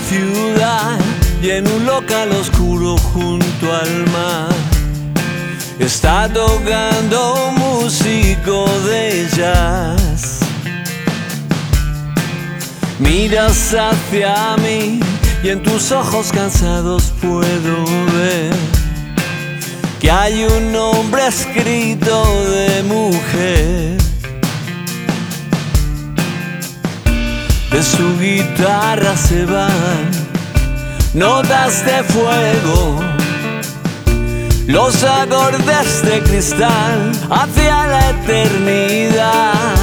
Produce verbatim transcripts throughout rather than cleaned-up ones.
ciudad y en un local oscuro junto al mar está tocando un músico de jazz. Miras hacia mí y en tus ojos cansados puedo ver que hay un nombre escrito de mujer. De su guitarra se van notas de fuego, los acordes de cristal hacia la eternidad.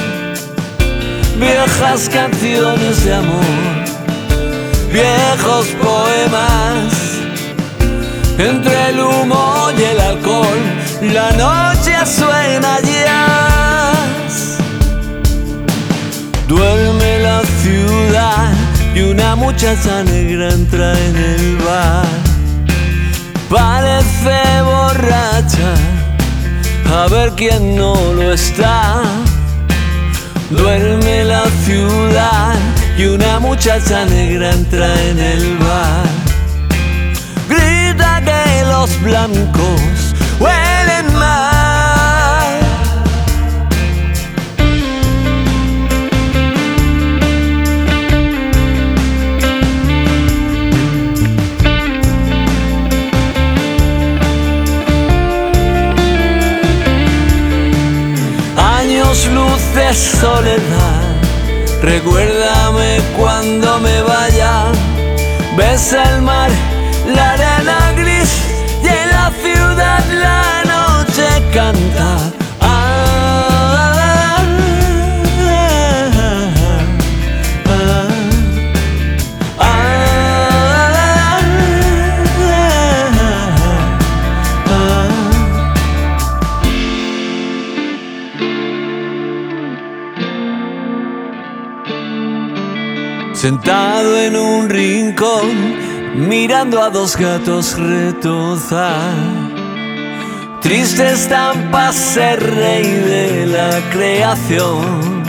Viejas canciones de amor, viejos poemas, entre el humo y el alcohol, la noche suena jazz. Duerme la ciudad y una muchacha negra entra en el bar. Parece borracha, a ver quién no lo está. Duerme la ciudad y una muchacha negra entra en el bar. Grita que los blancos huelen mal. Años, luces, soledad, recuérdame cuando me vaya. Ves el mar, la arena gris y en la ciudad la noche canta. Ah, ah, ah, ah, ah, ah. Sentado en un rincón, mirando a dos gatos retozar, triste estampa ser rey de la creación.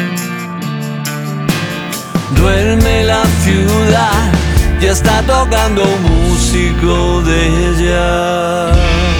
Duerme la ciudad y está tocando un músico de jazz.